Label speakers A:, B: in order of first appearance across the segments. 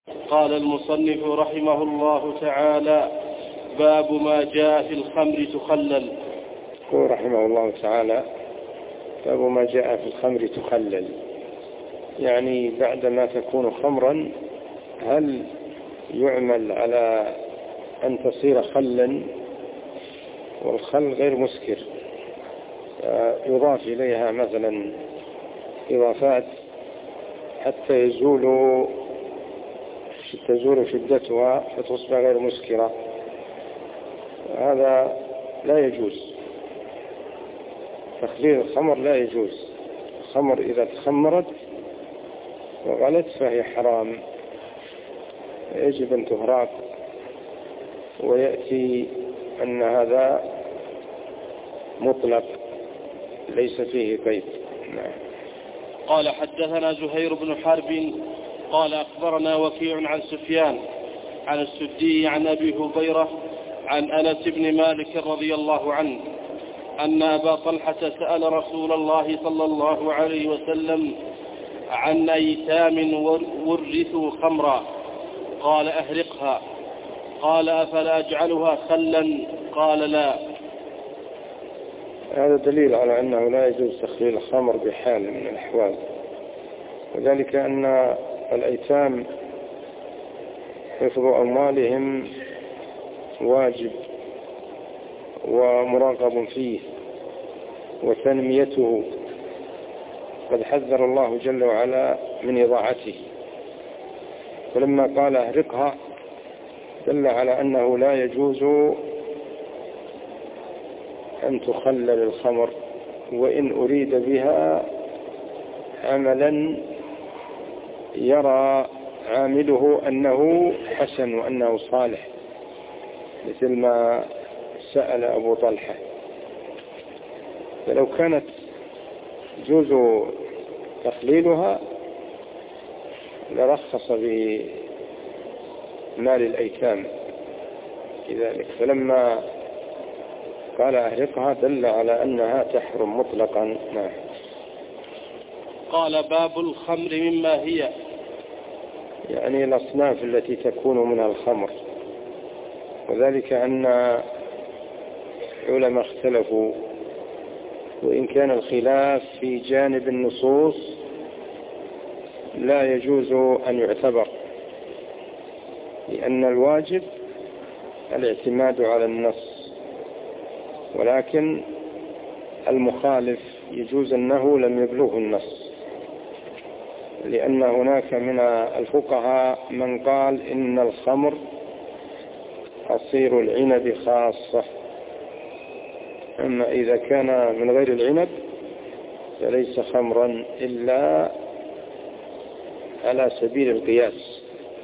A: قال المصنف رحمه الله تعالى: باب ما جاء في الخمر تخلل.
B: يقول رحمه الله تعالى: باب ما جاء في الخمر تخلل، يعني بعدما تكون خمرا هل يعمل على أن تصير خلا؟ والخل غير مسكر، يضاف إليها مثلا إضافات حتى تزول شدتها فتصبح غير مسكرة. هذا لا يجوز، تخليل الخمر لا يجوز. الخمر إذا تخمرت وغلت فهي حرام، يجب أن تهراق، ويأتي أن هذا مطلق ليس فيه قيد.
A: قال: حدثنا زهير بن حرب قال أخبرنا وكيع عن سفيان عن السدي عن أبي هريرة عن أنس بن مالك رضي الله عنه أن أبا طلحة سأل رسول الله صلى الله عليه وسلم عن أيتام ورثوا خمرا، قال: أهرقها. قال: أفلا أجعلها خلا؟ قال: لا.
B: هذا دليل على أنه لا يجوز تخليل الخمر بحال من الأحوال، وذلك أن الأيتام حفظ أموالهم واجب ومراغب فيه وتنميته، قد حذر الله جل وعلا من إضاعته، فلما قال أهرقها دل على أنه لا يجوز أن تخلل الخمر، وإن أريد بها عملا يرى عامله أنه حسن وأنه صالح، مثل ما سأل أبو طلحة. فلو كانت يجوز تخليلها لرخص بمال الأيتام كذلك، فلما قال أهرقها دل على أنها تحرم مطلقا. نعم.
A: قال: باب الخمر مما هي،
B: يعني الأصناف التي تكون منها الخمر، وذلك أن العلماء اختلفوا، وإن كان الخلاف في جانب النصوص لا يجوز أن يعتبر، لأن الواجب الاعتماد على النص، ولكن المخالف يجوز أنه لم يبلغه النص، لأن هناك من الفقهاء من قال إن الخمر عصير العنب خاصة، أما إذا كان من غير العنب فليس خمرا إلا على سبيل القياس،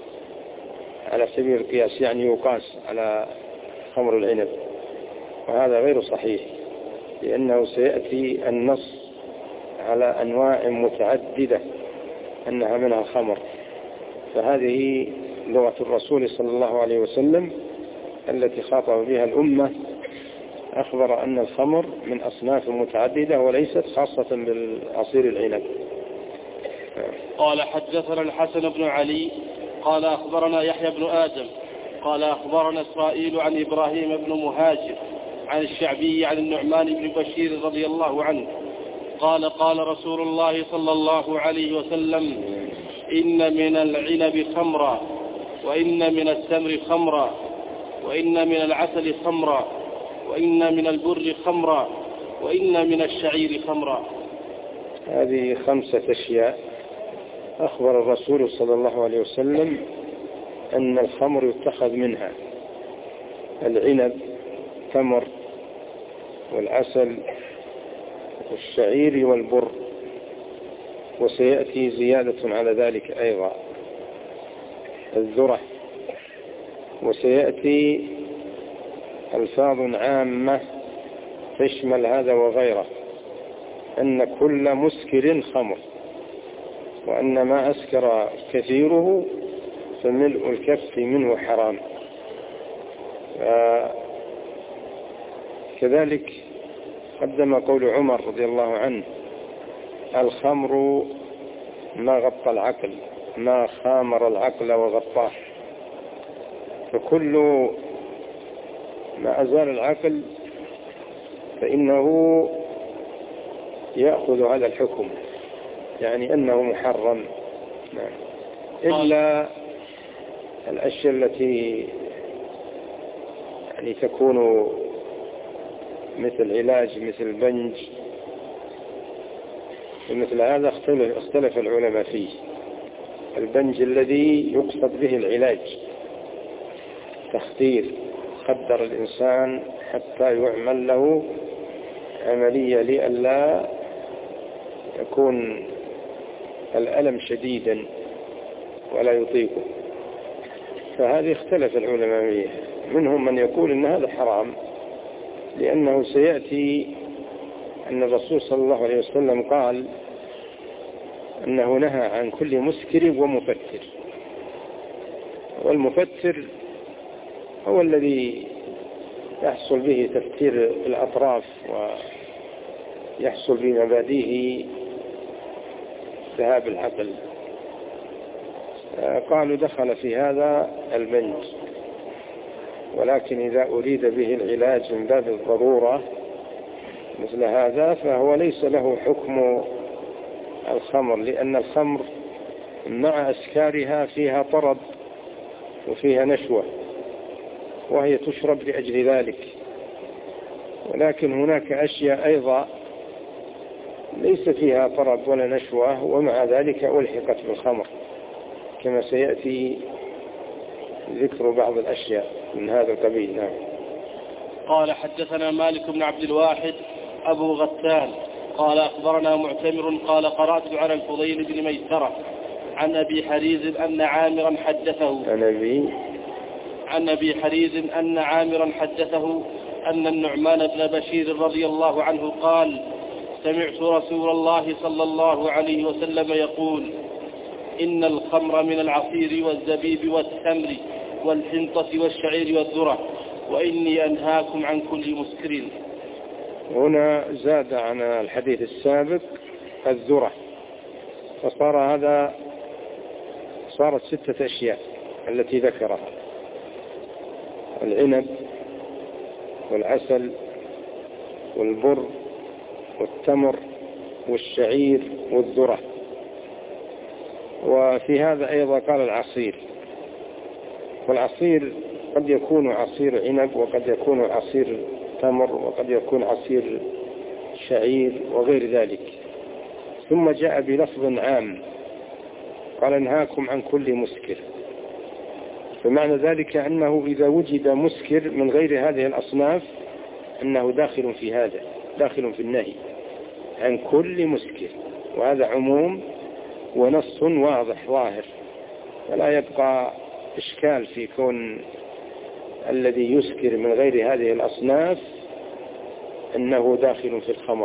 B: يعني يقاس على خمر العنب، وهذا غير صحيح، لأنه سيأتي النص على أنواع متعددة أنها منها الخمر، فهذه لغة الرسول صلى الله عليه وسلم التي خاطب بها الأمة، أخبر أن الخمر من أصناف متعددة وليست خاصة بالعصير العنب.
A: قال: حدثنا الحسن بن علي قال أخبرنا يحيى بن آدم قال أخبرنا إسرائيل عن إبراهيم بن مهاجر عن الشعبي عن النعمان بن بشير رضي الله عنه قال: قال رسول الله صلى الله عليه وسلم: إن من العنب خمرا، وإن من التمر خمرا، وإن من العسل خمرا، وإن من البر خمرا، وإن من الشعير خمرا.
B: هذه 5 أشياء أخبر الرسول صلى الله عليه وسلم أن الخمر يتخذ منها: العنب، تمر، والعسل، والشعير، والبر، وسيأتي زيادة على ذلك أيضا الذرة، وسيأتي ألفاظ عامة تشمل هذا وغيره، أن كل مسكر خمر، وأن ما أسكر كثيره فملء الكف منه حرام. كذلك قدم قول عمر رضي الله عنه: الخمر ما غطى العقل ما خامر العقل وغطاه. فكل ما أزال العقل فإنه يأخذ هذا الحكم، يعني أنه محرم، إلا الأشياء التي يعني تكون مثل علاج، مثل البنج، ومثل هذا اختلف العلماء فيه. البنج الذي يقصد به العلاج، تخدير، خدر الإنسان حتى يعمل له عملية لئلا يكون الألم شديدا ولا يطيقه. فهذه اختلف العلماء فيه، منهم من يقول إن هذا حرام، لأنه سيأتي أن الرسول صلى الله عليه وسلم قال أنه نهى عن كل مسكر ومفتر، والمفتر هو الذي يحصل به تفتير الأطراف ويحصل بمبادئه ذهاب العقل. قالوا دخل في هذا البنج، ولكن إذا أريد به العلاج من باب الضرورة مثل هذا فهو ليس له حكم الخمر، لأن الخمر مع أسكارها فيها طرب وفيها نشوة، وهي تشرب لأجل ذلك. ولكن هناك أشياء أيضا ليس فيها طرب ولا نشوة ومع ذلك ألحقت بالخمر، كما سيأتي ذكر بعض الأشياء من هذا القبيل. نعم.
A: قال حدثنا مالك بن عبد الواحد أبو غسان قال أخبرنا معتمر قال قرأت على الفضيل بن ميسرة عن أبي حريز أن عامرا حدثه عن أبي حريز أن عامرا حدثه أن النعمان بن بشير رضي الله عنه قال سمعت رسول الله صلى الله عليه وسلم يقول إن الخمر من العصير والزبيب والتمر والحنطة والشعير والذرة وإني أنهاكم عن كل مسكر.
B: هنا زاد عن الحديث السابق الذرة، فصار هذا صارت 6 أشياء التي ذكرها: العنب والعسل والبر والتمر والشعير والذرة. وفي هذا أيضا قال العصير، والعصير قد يكون عصير عنب وقد يكون عصير تمر وقد يكون عصير شعير وغير ذلك. ثم جاء بلفظ عام قال انهاكم عن كل مسكر، فمعنى ذلك أنه إذا وجد مسكر من غير هذه الأصناف أنه داخل في هذا، داخل في النهي عن كل مسكر، وهذا عموم ونص واضح ظاهر، ولا يبقى إشكال في كون الذي يسكر من غير هذه الأصناف أنه داخل في الخمر،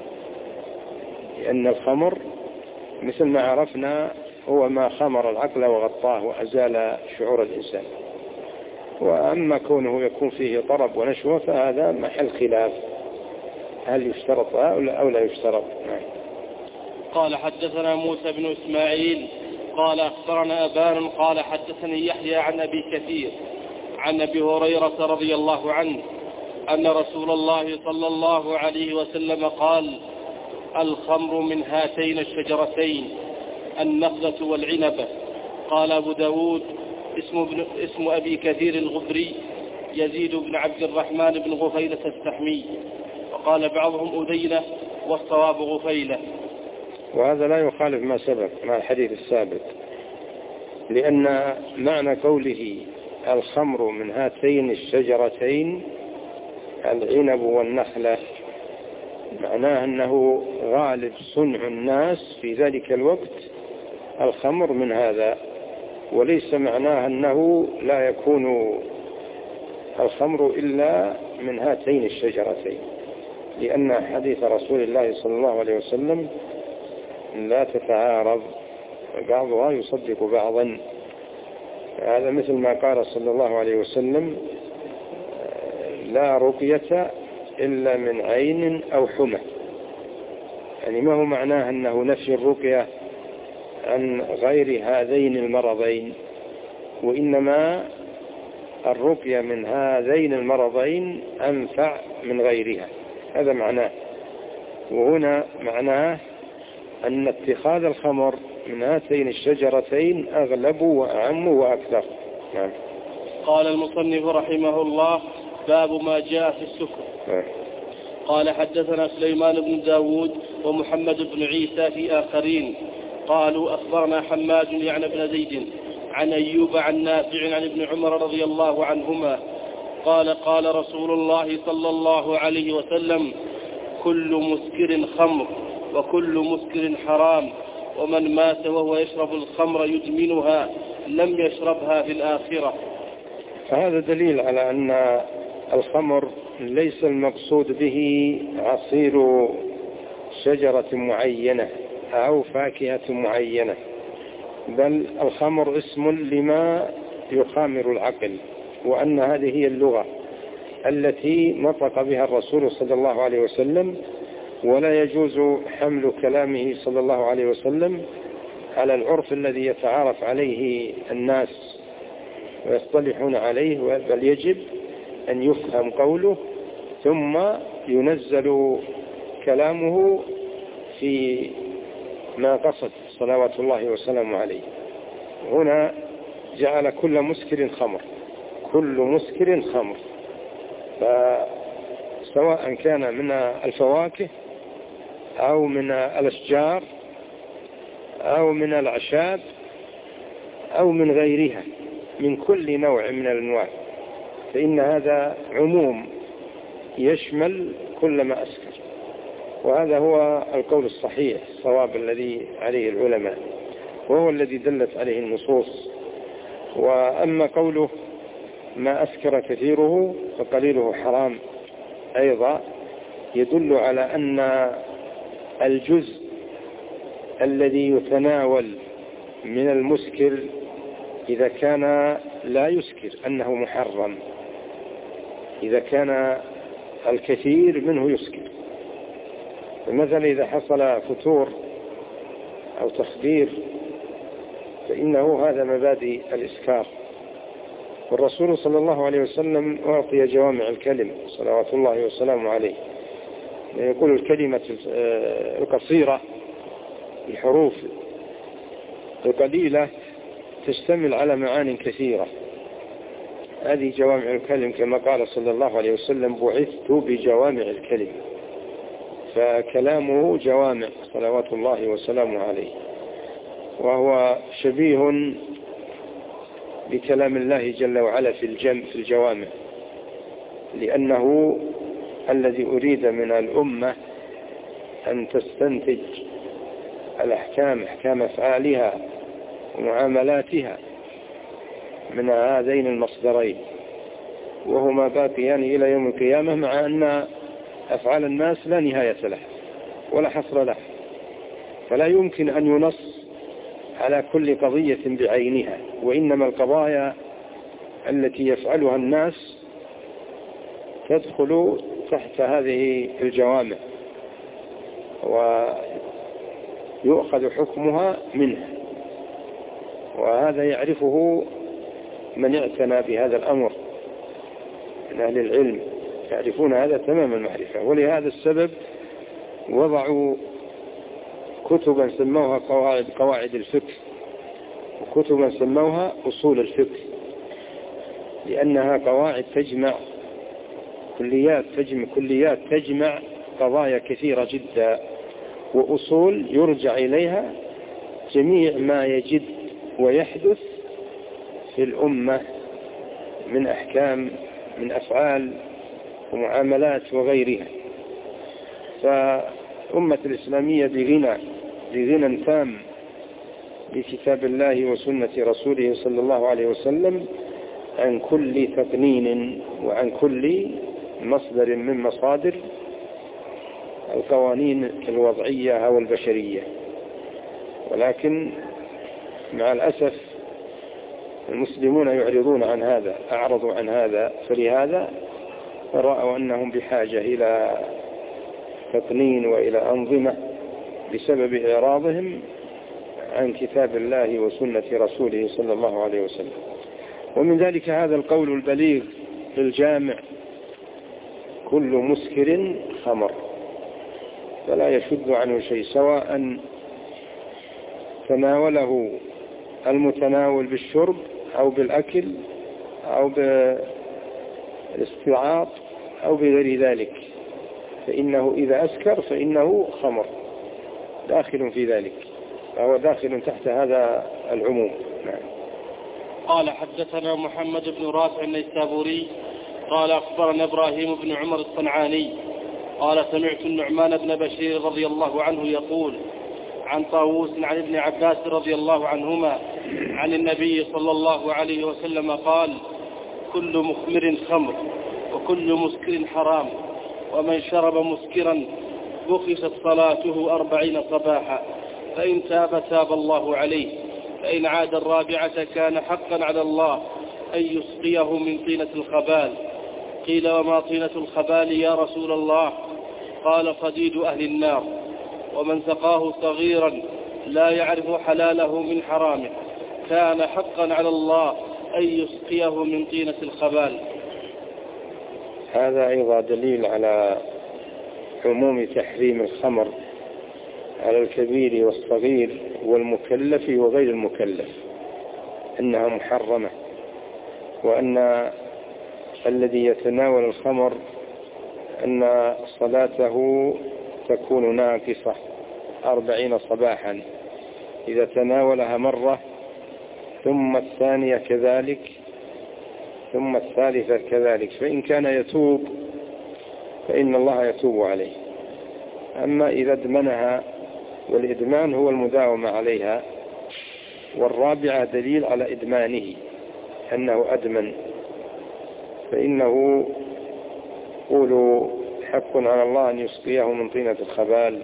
B: لأن الخمر مثل ما عرفنا هو ما خمر العقل وغطاه وأزال شعور الإنسان. وأما كونه يكون فيه طرب ونشوة فهذا محل خلاف، هل يشترط أو لا يشترط.
A: قال حدثنا موسى بن إسماعيل قال أخبرنا أبان قال حدثني يحيى عن أبي كثير عن أبي هريرة رضي الله عنه أن رسول الله صلى الله عليه وسلم قال الخمر من هاتين الشجرتين النخلة والعنبة. قال أبو داود اسم أبي كثير الغبري يزيد بن عبد الرحمن بن غفيلة السحمي، وقال بعضهم أدينة والصواب غفيلة.
B: وهذا لا يخالف ما سبق مع الحديث السابق، لأن معنى قوله الخمر من هاتين الشجرتين العنب والنخلة معناه أنه غالب صنع الناس في ذلك الوقت الخمر من هذا، وليس معناه أنه لا يكون الخمر إلا من هاتين الشجرتين، لأن حديث رسول الله صلى الله عليه وسلم لا تتعارض، بعضها يصدق بعضا. هذا مثل ما قال صلى الله عليه وسلم لا رقية إلا من عين أو حمى، يعني ما هو معناه أنه نفي الرقية عن غير هذين المرضين، وإنما الرقية من هذين المرضين أنفع من غيرها. هذا معناه. وهنا معناه أن اتخاذ الخمر من هاتين الشجرتين أغلب وأعم وأكثر. نعم.
A: قال المصنف رحمه الله: باب ما جاء في السكر. قال حدثنا سليمان بن داود ومحمد بن عيسى في آخرين قالوا أخبرنا حماد يعني بن زيد عن أيوب عن نافع عن ابن عمر رضي الله عنهما قال قال رسول الله صلى الله عليه وسلم: كل مسكر خمر وكل مسكر حرام، ومن مات وهو يشرب الخمر يدمنها لم يشربها في الآخرة.
B: فهذا دليل على أن الخمر ليس المقصود به عصير شجرة معينة أو فاكهة معينة، بل الخمر اسم لما يخامر العقل، وأن هذه هي اللغة التي نطق بها الرسول صلى الله عليه وسلم، ولا يجوز حمل كلامه صلى الله عليه وسلم على العرف الذي يتعارف عليه الناس ويصطلحون عليه، بل يجب أن يفهم قوله ثم ينزل كلامه في ما قصد صلوات الله وسلامه عليه. هنا جعل كل مسكر خمر، كل مسكر خمر، فسواء كان من الفواكه أو من الأشجار أو من الأعشاب أو من غيرها، من كل نوع من الأنواع، فإن هذا عموم يشمل كل ما أسكر. وهذا هو القول الصحيح الصواب الذي عليه العلماء، وهو الذي دلت عليه النصوص. وأما قوله ما أسكر كثيره فقليله حرام أيضا يدل على أن الجزء الذي يتناول من المسكر إذا كان لا يسكر أنه محرم، إذا كان الكثير منه يسكر. فمثلا إذا حصل فتور أو تخدير فإنه هذا مبادئ الإسكار. والرسول صلى الله عليه وسلم أعطي جوامع الكلم صلوات الله وسلامه عليه، يقول الكلمة القصيرة الحروف القليلة تشتمل على معان كثيرة. هذه جوامع الكلم، كما قال صلى الله عليه وسلم: بعثت بجوامع الكلم. فكلامه جوامع صلوات الله وسلامه عليه، وهو شبيه بكلام الله جل وعلا في الجوامع، لأنه الذي أريد من الأمة أن تستنتج الأحكام، أحكام أفعالها ومعاملاتها من هذين المصدرين، وهما باقيان إلى يوم القيامة، مع أن أفعال الناس لا نهاية له ولا حصر له، فلا يمكن أن ينص على كل قضية بعينها، وإنما القضايا التي يفعلها الناس تدخل تحت هذه الجوامع ويؤخذ حكمها منها. وهذا يعرفه من اعتنى بهذا الأمر من أهل العلم، يعرفون هذا تمام المعرفة. ولهذا السبب وضعوا كتبا سموها قواعد الفقه، وكتبا سموها أصول الفقه، لأنها قواعد تجمع كليات تجمع قضايا كثيرة جدا، وأصول يرجع إليها جميع ما يجد ويحدث في الأمة من أحكام، من أفعال ومعاملات وغيرها. فأمة الإسلامية بغنى تام بكتاب الله وسنة رسوله صلى الله عليه وسلم عن كل تقنين وعن كل مصدر من مصادر القوانين الوضعية أو البشرية. ولكن مع الأسف المسلمون يعرضون عن هذا، أعرضوا عن هذا، فلهذا رأوا أنهم بحاجة إلى تقنين وإلى أنظمة بسبب إعراضهم عن كتاب الله وسنة رسوله صلى الله عليه وسلم. ومن ذلك هذا القول البليغ الجامع: كل مسكر خمر، فلا يشد عنه شيء، سواء تناوله المتناول بالشرب أو بالأكل أو بالاستعاط أو بغير ذلك، فإنه إذا أسكر فإنه خمر داخل في ذلك، فهو داخل تحت هذا العموم. نعم.
A: قال حدثنا محمد بن رافع النيسابوري قال أخبرنا إبراهيم بن عمر الصنعاني قال سمعت النعمان بن بشير رضي الله عنه يقول عن طاووس عن ابن عباس رضي الله عنهما عن النبي صلى الله عليه وسلم قال: كل مخمر خمر وكل مسكر حرام، ومن شرب مسكرا بخست صلاته 40 صباحا، فإن تاب تاب الله عليه، فإن عاد الرابعة كان حقا على الله أن يسقيه من طينة الخبال. قيل: وما طينة الخبال يا رسول الله؟ قال: صديد أهل النار. ومن سقاه صغيرا لا يعرف حلاله من حرامه كان حقا على الله أن يسقيه من طينة الخبال.
B: هذا أيضا دليل على عموم تحريم الخمر على الكبير والصغير والمكلف وغير المكلف، أنها محرمة، وأن الذي يتناول الخمر أن صلاته تكون ناقصة 40 صباحا إذا تناولها مرة، ثم الثانية كذلك، ثم الثالثة كذلك، فإن كان يتوب فإن الله يتوب عليه. أما إذا ادمنها، والإدمان هو المداومة عليها، والرابعة دليل على إدمانه أنه أدمن، فإنه قولوا حق على الله أن يسقيه من طينة الخبال،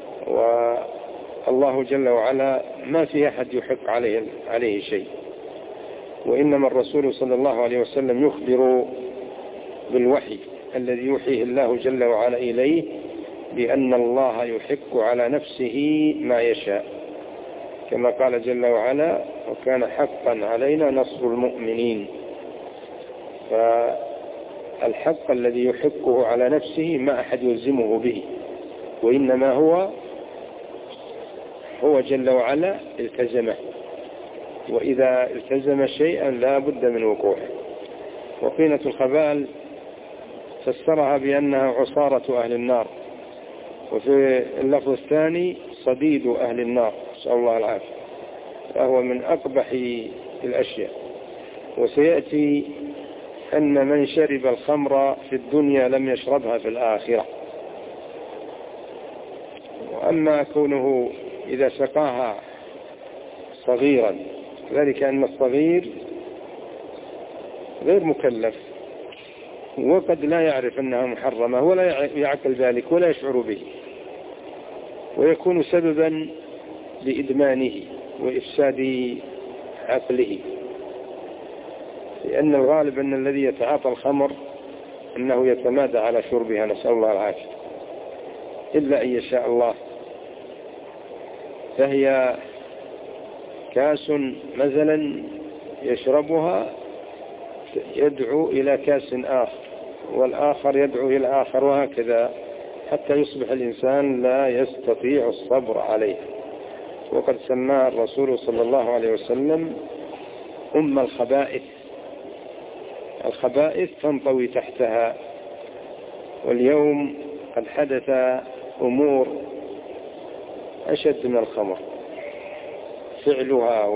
B: والله جل وعلا ما في أحد يحق عليه شيء، وإنما الرسول صلى الله عليه وسلم يخبر بالوحي الذي يوحيه الله جل وعلا إليه بأن الله يحق على نفسه ما يشاء، كما قال جل وعلا: وكان حقا علينا نصر المؤمنين. فالحق الذي يحقه على نفسه ما أحد يلزمه به، وإنما هو جل وعلا التزمه، وإذا التزم شيئا لا بد من وقوعه. وطينة الخبال فسرها بأنها عصارة أهل النار، وفي اللفظ الثاني صديد أهل النار، نسأل الله العافية، فهو من أقبح الأشياء. وسيأتي أن من شرب الخمر في الدنيا لم يشربها في الآخرة. وأما كونه إذا سقاها صغيرا، ذلك أن الصغير غير مكلف، وقد لا يعرف أنها محرمة ولا يعقل ذلك ولا يشعر به، ويكون سببا لإدمانه وإفساد عقله، لأن الغالب أن الذي يتعاطى الخمر أنه يتمادى على شربها، نسأل الله العافية، إلا أن يشاء الله. فهي كاس مثلا يشربها يدعو إلى كاس آخر، والآخر يدعو إلى آخر، وهكذا حتى يصبح الإنسان لا يستطيع الصبر عليه. وقد سماها الرسول صلى الله عليه وسلم أم الخبائث، الخبائث تنطوي تحتها. واليوم قد حدث أمور أشد من الخمر، فعلها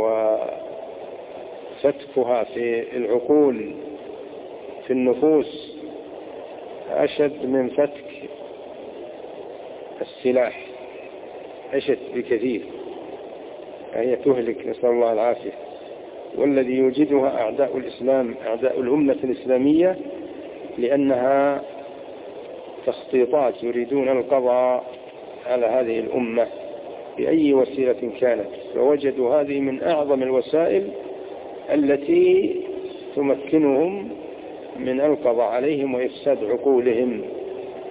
B: وفتكها في العقول في النفوس أشد من فتك السلاح، أشد بكثير، هي تهلك، نسأل الله العافية. والذي يوجدها أعداء الإسلام، أعداء الأمة الإسلامية، لأنها تخطيطات يريدون القضاء على هذه الأمة بأي وسيلة كانت، فوجدوا هذه من أعظم الوسائل التي تمكنهم من القضاء عليهم وإفساد عقولهم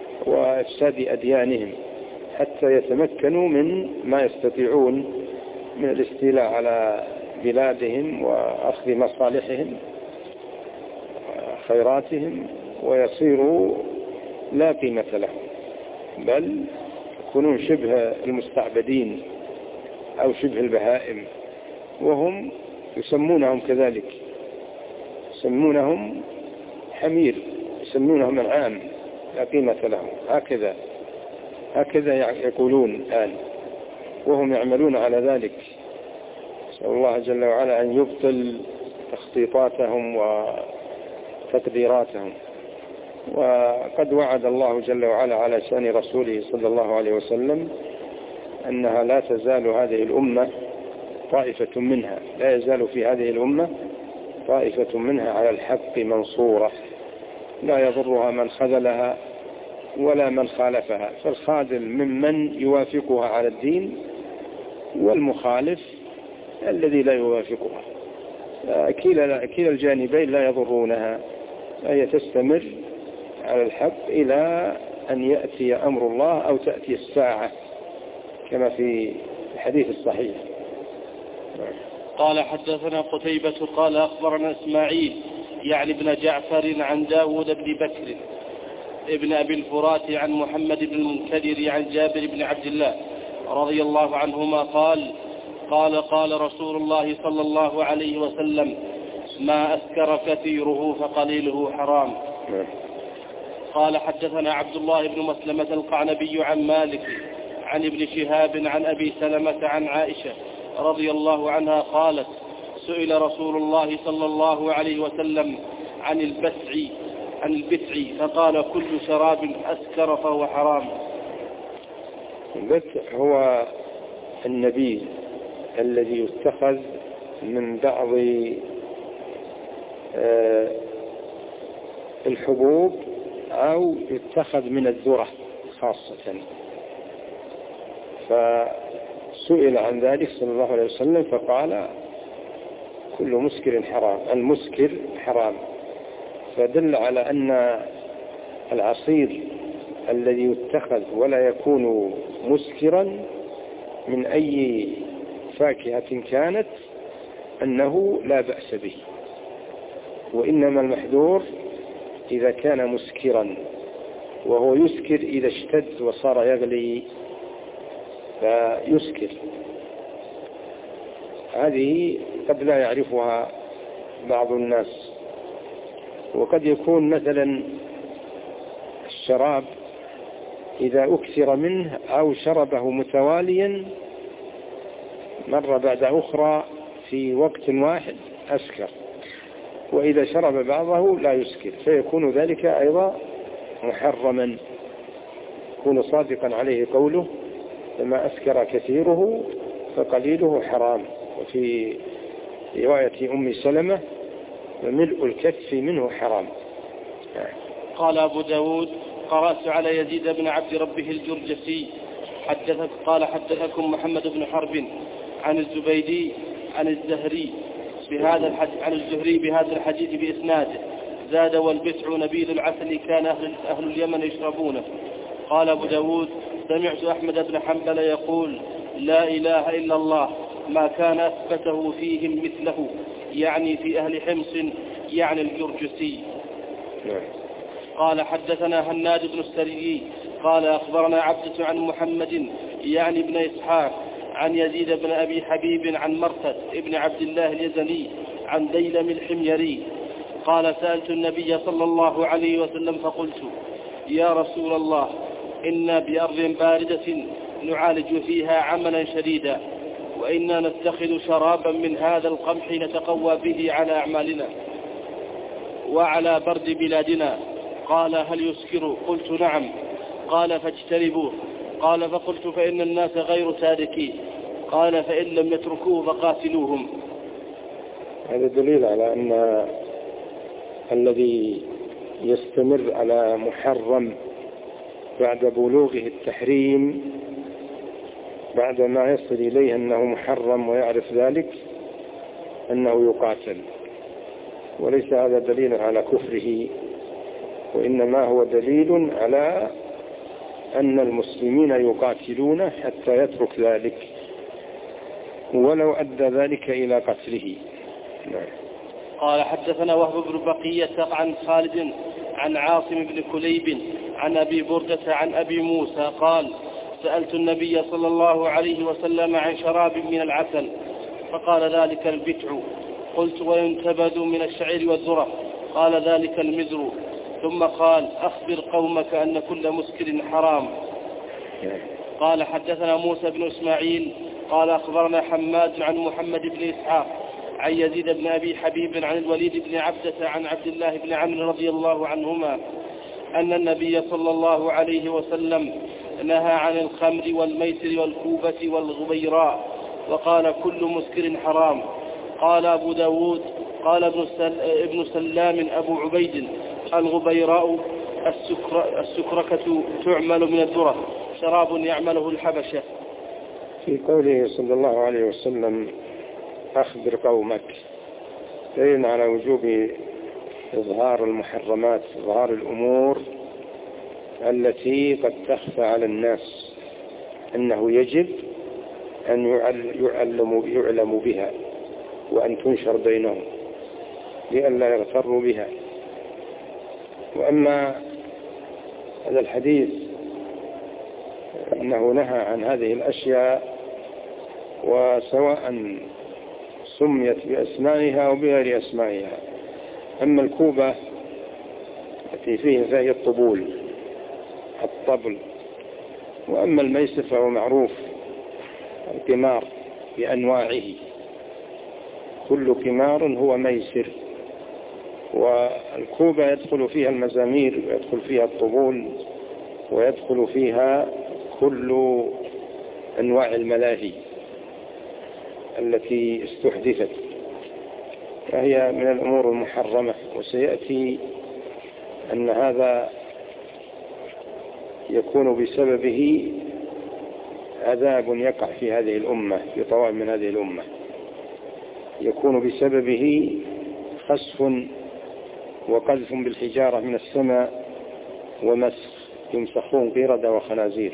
B: وإفساد أديانهم، حتى يتمكنوا من ما يستطيعون من الاستيلاء على بلادهم وأخذ مصالحهم خيراتهم، ويصيروا لا قيمة لهم، بل يكونون شبه المستعبدين أو شبه البهائم، وهم يسمونهم كذلك، يسمونهم حمير، يسمونهم أنعام لا قيمة لهم. هكذا يقولون الآن، وهم يعملون على ذلك. نسأل الله جل وعلا أن يبطل تخطيطاتهم وتقديراتهم. وقد وعد الله جل وعلا على شأن رسوله صلى الله عليه وسلم أنها لا تزال هذه الأمة طائفة منها، لا يزال في هذه الأمة طائفة منها على الحق منصورة، لا يضرها من خذلها ولا من خالفها، فالخاذل ممن يوافقها على الدين، والمخالف الذي لا يوافقها. كلا الجانبين لا يضرونها، فهي تستمر على الحق إلى أن يأتي أمر الله أو تأتي الساعة كما في الحديث الصحيح.
A: قال حدثنا قتيبة قال أخبرنا إسماعيل يعني ابن جعفر عن داود بن بكر ابن أبي الفرات عن محمد بن المنكدر عن جابر بن عبد الله رضي الله عنهما قال رسول الله صلى الله عليه وسلم: ما أسكر كثيره فقليله حرام. قال حدثنا عبد الله بن مسلمة القعنبي عن مالك عن ابن شهاب عن أبي سلمة عن عائشة رضي الله عنها قالت: سئل رسول الله صلى الله عليه وسلم عن البتع فقال: كل شراب أسكر فهو حرام.
B: البتع هو النبيذ الذي يتخذ من بعض الحبوب أو يتخذ من الذرة خاصة. فسئل عن ذلك صلى الله عليه وسلم فقال: كل مسكر حرام، المسكر حرام. فدل على أن العصير الذي يتخذ ولا يكون مسكرا من أي فاكهة كانت أنه لا بأس به، وإنما المحذور إذا كان مسكرا، وهو يسكر إذا اشتد وصار يغلي فيسكر. هذه قد لا يعرفها بعض الناس، وقد يكون مثلا الشراب إذا أكثر منه أو شربه متواليا مرة بعد أخرى في وقت واحد أسكر، وإذا شرب بعضه لا يسكر، فيكون ذلك أيضا محرما، يكون صادقا عليه قوله: لما أسكر كثيره فقليله حرام. وفي رواية أم سلمة: وملء الكف منه حرام.
A: قال أبو داود: قرأت على يزيد بن عبد ربه الجرجسي قال حدثكم محمد بن حرب عن الزبيدي عن الزهري بهذا الحديث بإسناده، زاد: والبتع نبيذ العسل كان أهل اليمن يشربونه. قال أبو داود: سمعت أحمد بن حنبل يقول: لا إله إلا الله، ما كان أثبته فيهم مثله، يعني في أهل حمص، يعني الجرجسي. قال حدثنا هناد بن السري قال أخبرنا عبدة عن محمد يعني ابن إسحاق عن يزيد بن أبي حبيب عن مرثد ابن عبد الله اليزني عن ديلم الحميري قال: سألت النبي صلى الله عليه وسلم فقلت: يا رسول الله، إنا بأرض باردة نعالج فيها عملا شديدا، وإنا نتخذ شرابا من هذا القمح نتقوى به على أعمالنا وعلى برد بلادنا. قال: هل يسكر؟ قلت: نعم. قال: فاجتنبوه. قال: فقلت: فإن الناس غير تاركين. قال: فإن لم يتركوه فقاتلوهم.
B: هذا دليل على أن الذي يستمر على محرم بعد بلوغه التحريم، بعد ما يصل إليه أنه محرم ويعرف ذلك، أنه يقاتل. وليس هذا دليل على كفره، وإنما هو دليل على أن المسلمين يقاتلون حتى يترك ذلك. ولو أدى ذلك إلى قتله.
A: قال حدثنا وهب بن بقية عن خالد عن عاصم بن كليب عن أبي بردة عن أبي موسى قال سألت النبي صلى الله عليه وسلم عن شراب من العسل فقال ذلك البتع. قلت وينتبذ من الشعير والذرة؟ قال ذلك المزر. ثم قال أخبر قومك أن كل مسكر حرام. قال حدثنا موسى بن إسماعيل قال أخبرنا حماد عن محمد بن إسحاق عن يزيد بن أبي حبيب عن الوليد بن عبدة عن عبد الله بن عمرو رضي الله عنهما أن النبي صلى الله عليه وسلم نهى عن الخمر والميسر والكوبة والغبيراء وقال كل مسكر حرام. قال أبو داود قال ابن سلام أبو عبيد الغبيراء السكركة تعمل من الذرة شراب يعمله الحبشة.
B: في قوله صلى الله عليه وسلم أخبر قومك دليل على وجوب إظهار المحرمات، إظهار الأمور التي قد تخفى على الناس، أنه يجب أن يعلم بها وأن تنشر بينهم لئلا يغتروا بها. وأما هذا الحديث أنه نهى عن هذه الأشياء وسواء سميت بأسمائها أو بغير أسمائها. أما الكوبة التي فيه فهي الطبول الطبل، وأما الميسر فهو معروف القمار بأنواعه، كل قمار هو ميسر. والكوبة يدخل فيها المزامير ويدخل فيها الطبول ويدخل فيها كل أنواع الملاهي التي استحدثت، فهي من الأمور المحرمة. وسيأتي أن هذا يكون بسببه عذاب يقع في هذه الأمة، في طوائف من هذه الأمة، يكون بسببه خسف وقذف بالحجارة من السماء ومسخ، يمسخون قردة وخنازير.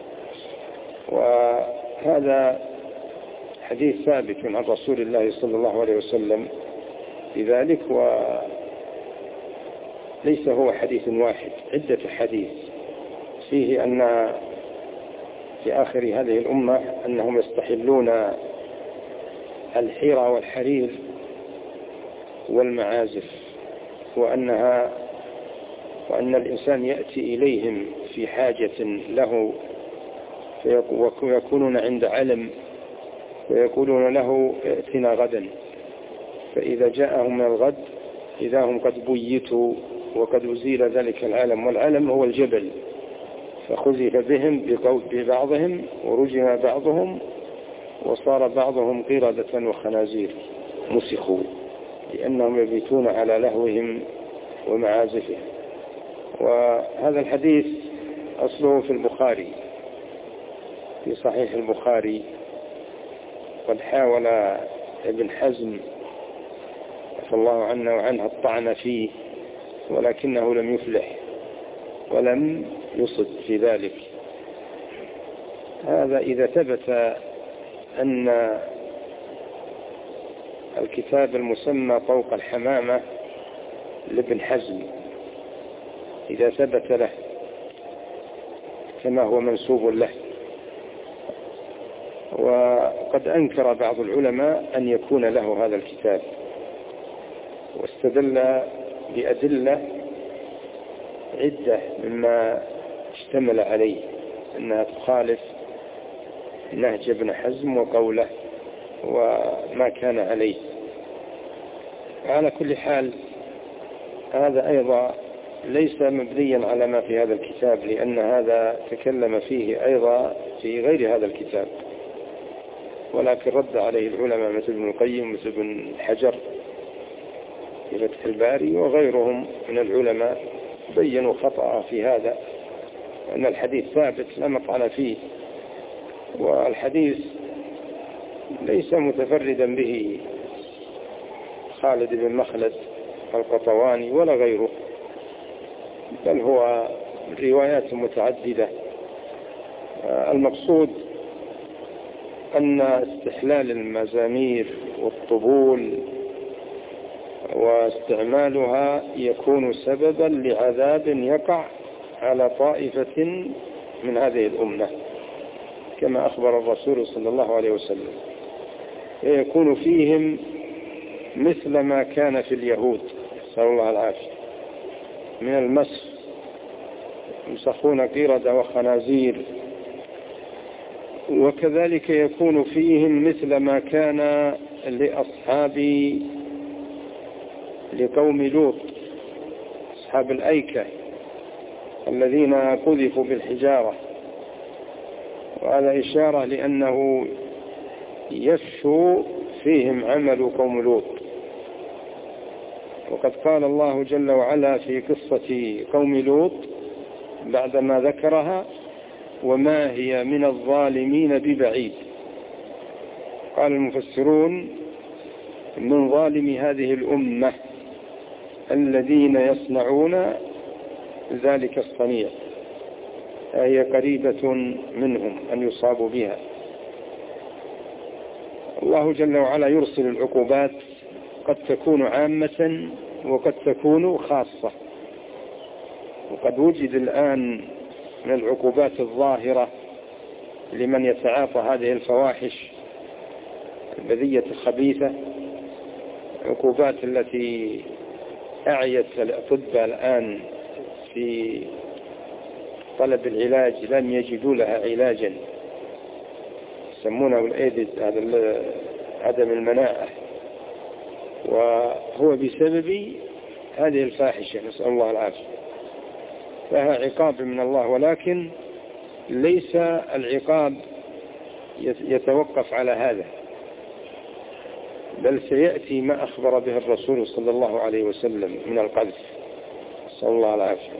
B: وهذا حديث ثابت عن رسول الله صلى الله عليه وسلم بذلك، وليس هو حديث واحد، عدة حديث فيه أن في آخر هذه الأمة أنهم يستحلون الحيرة والحرير والمعازف، وأن الإنسان يأتي إليهم في حاجة له ويكونون عند علم ويقولون له ائتنا غدا، فإذا جاءهم من الغد إذا هم قد بيتوا وقد أزيل ذلك العلم، والعلم هو الجبل، فخذف بهم ببعضهم ورجم بعضهم وصار بعضهم قردة وخنازير مسخوا، لأنهم يبيتون على لهوهم ومعازفهم. وهذا الحديث أصله في البخاري، في صحيح البخاري. قد حاول ابن حزم عفى الله عنه وعنه الطعن فيه، ولكنه لم يفلح ولم يصد في ذلك. هذا إذا ثبت أن الكتاب المسمى طوق الحمامة لابن حزم إذا ثبت له كما هو منسوب له. وقد أنكر بعض العلماء أن يكون له هذا الكتاب، واستدل بأدلة عدة مما اشتمل عليه أنها تخالف نهج ابن حزم وقوله وما كان عليه. على كل حال هذا أيضا ليس مبنيا على ما في هذا الكتاب، لأن هذا تكلم فيه أيضا في غير هذا الكتاب، ولكن رد عليه العلماء مثل ابن القيم مثل ابن حجر في فتح الباري وغيرهم من العلماء بينوا خطأ في هذا، أن الحديث ثابت لا مطعن فيه، والحديث ليس متفردا به خالد بن مخلد القطواني ولا غيره، بل هو روايات متعددة. المقصود أن استحلال المزامير والطبول واستعمالها يكون سببا لعذاب يقع على طائفة من هذه الأمة كما أخبر الرسول صلى الله عليه وسلم، يكون فيهم مثل ما كان في اليهود صلى الله العافية من المسخ، يمسخون قردة وخنازير، وكذلك يكون فيهم مثل ما كان لقوم لوط أصحاب الأيكة الذين قذفوا بالحجارة، وهذا إشارة لأنه يفشو فيهم عمل قوم لوط. وقد قال الله جل وعلا في قصة قوم لوط بعدما ذكرها: وما هي من الظالمين ببعيد. قال المفسرون: من ظالم هذه الأمة الذين يصنعون ذلك الصنيع، هي قريبة منهم أن يصابوا بها. الله جل وعلا يرسل العقوبات، قد تكون عامة وقد تكون خاصة. وقد وجد الآن من العقوبات الظاهرة لمن يتعاطى هذه الفواحش البذية الخبيثة، العقوبات التي أعيت الأطباء الآن في طلب العلاج، لم يجدوا لها علاجا، يسمونه الإيدز، هذا عدم المناعة، وهو بسبب هذه الفاحشة، نسأل الله العافية. فها عقاب من الله، ولكن ليس العقاب يتوقف على هذا، بل سيأتي ما أخبر به الرسول صلى الله عليه وسلم من القذف، نسأل الله العافية.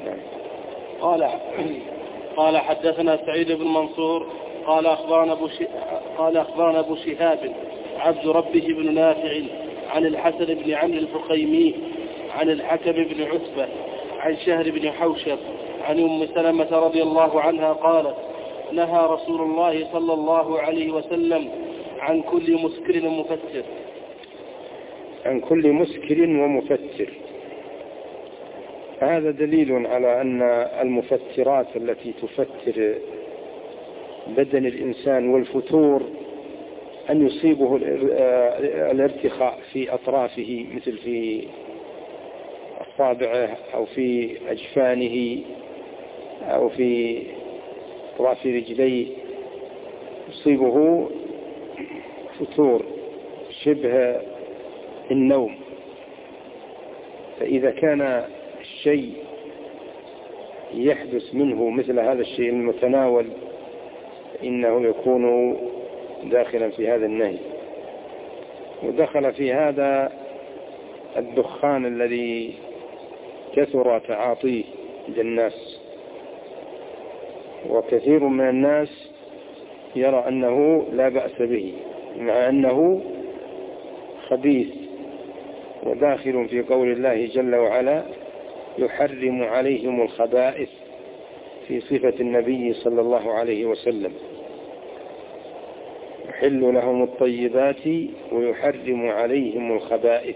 A: قال حدثنا سعيد بن منصور قال أخبرنا أبو شهاب عبد ربه بن نافع عن الحسن بن عمرو الفقيمي عن الحكم بن عتبة عن شهر بن حوشب عن أم سلمة رضي الله عنها قالت: نهى رسول الله صلى الله عليه وسلم عن كل مسكر ومفتر.
B: عن كل مسكر ومفتر، هذا دليل على أن المفترات التي تفتر بدن الإنسان والفتور أن يصيبه الارتخاء في أطرافه، مثل في أصابعه أو في أجفانه أو في أطراف رجليه، يصيبه فتور شبه النوم. فإذا كان الشيء يحدث منه مثل هذا الشيء المتناول، إنه يكون داخلا في هذا النهي. ودخل في هذا الدخان الذي كثر تعاطيه عند الناس، وكثير من الناس يرى أنه لا بأس به مع أنه خبيث، وداخل في قول الله جل وعلا: يحرم عليهم الخبائث، في صفة النبي صلى الله عليه وسلم، يحل لهم الطيبات ويحرم عليهم الخبائث.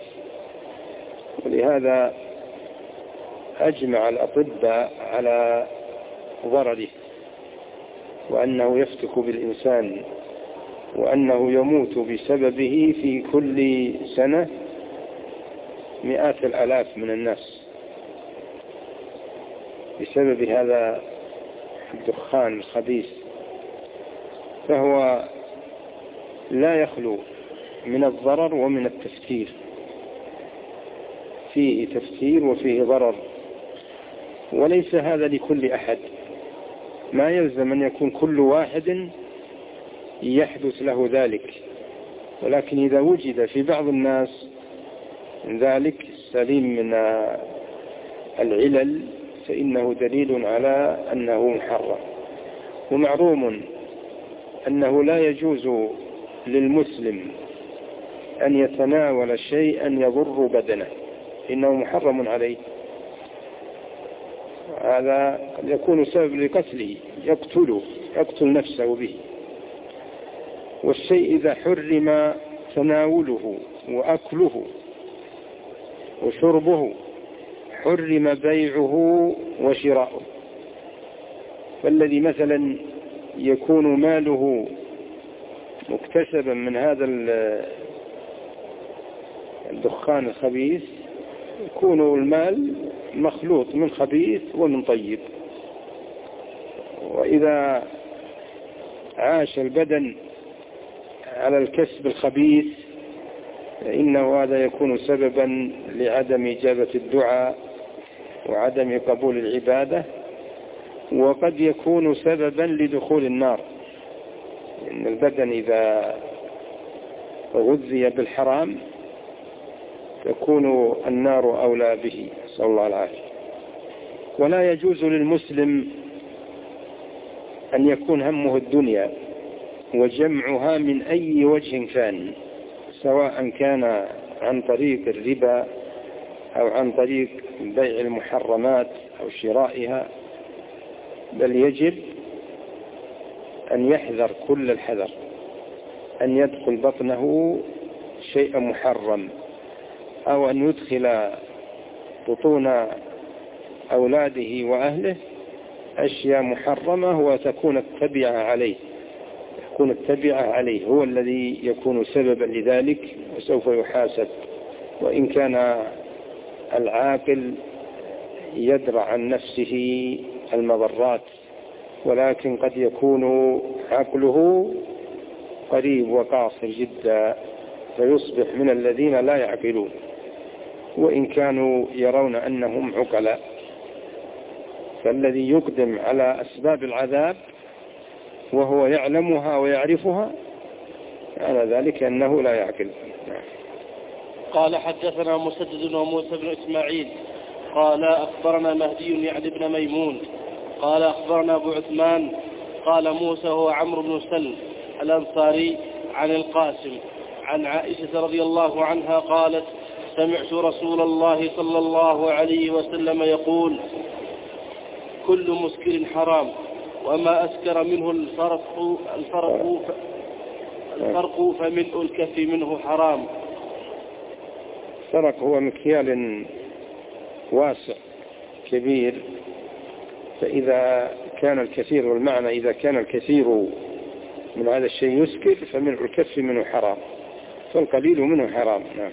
B: ولهذا أجمع الأطباء على ضرره، وأنه يفتك بالإنسان، وأنه يموت بسببه في كل سنة مئات الآلاف من الناس بسبب هذا الدخان الخبيث. فهو لا يخلو من الضرر ومن التفتير، فيه تفتير وفيه ضرر، وليس هذا لكل أحد، ما يلزم أن يكون كل واحد يحدث له ذلك، ولكن إذا وجد في بعض الناس ذلك سليم من العلل فإنه دليل على أنه محرم. ومعلوم أنه لا يجوز للمسلم أن يتناول شيئا يضر بدنه، إنه محرم عليه. هذا يكون سبب لقتله، يقتل نفسه به. والشيء إذا حرم تناوله وأكله وشربه حرم بيعه وشراؤه. فالذي مثلا يكون ماله مكتسبا من هذا الدخان الخبيث يكون المال مخلوط من خبيث ومن طيب. وإذا عاش البدن على الكسب الخبيث فإنه هذا يكون سببا لعدم إجابة الدعاء وعدم قبول العبادة، وقد يكون سببا لدخول النار، لأن البدن إذا غذي بالحرام تكون النار أولى به، نسأل الله العافية. ولا يجوز للمسلم أن يكون همه الدنيا وجمعها من أي وجه كان، سواء كان عن طريق الربا أو عن طريق بيع المحرمات أو شرائها، بل يجب أن يحذر كل الحذر أن يدخل بطنه شيء محرم، أو أن يدخل بطون أولاده وأهله أشياء محرمة وتكون التبعة عليه، هو الذي يكون سببا لذلك وسوف يحاسب. وإن كان العاقل يدرع عن نفسه المضرات، ولكن قد يكون عقله قريب وقاصر جدا فيصبح من الذين لا يعقلون وإن كانوا يرون أنهم عقلاء. فالذي يقدم على أسباب العذاب وهو يعلمها ويعرفها على ذلك أنه لا يعقل.
A: قال حدثنا مسدد وموسى بن إسماعيل قال أخبرنا مهدي يعني بن ميمون قال أخبرنا أبو عثمان قال موسى هو عمرو بن سلم الأنصاري عن القاسم عن عائشة رضي الله عنها قالت سمعت رسول الله صلى الله عليه وسلم يقول كل مسكر حرام وما أسكر منه الفرق فملء الكف منه حرام.
B: الفرق هو مكيال واسع كبير، فإذا كان الكثير، والمعنى إذا كان الكثير من هذا الشيء يسكر فملء الكف منه حرام، فالقليل منه حرام. نعم.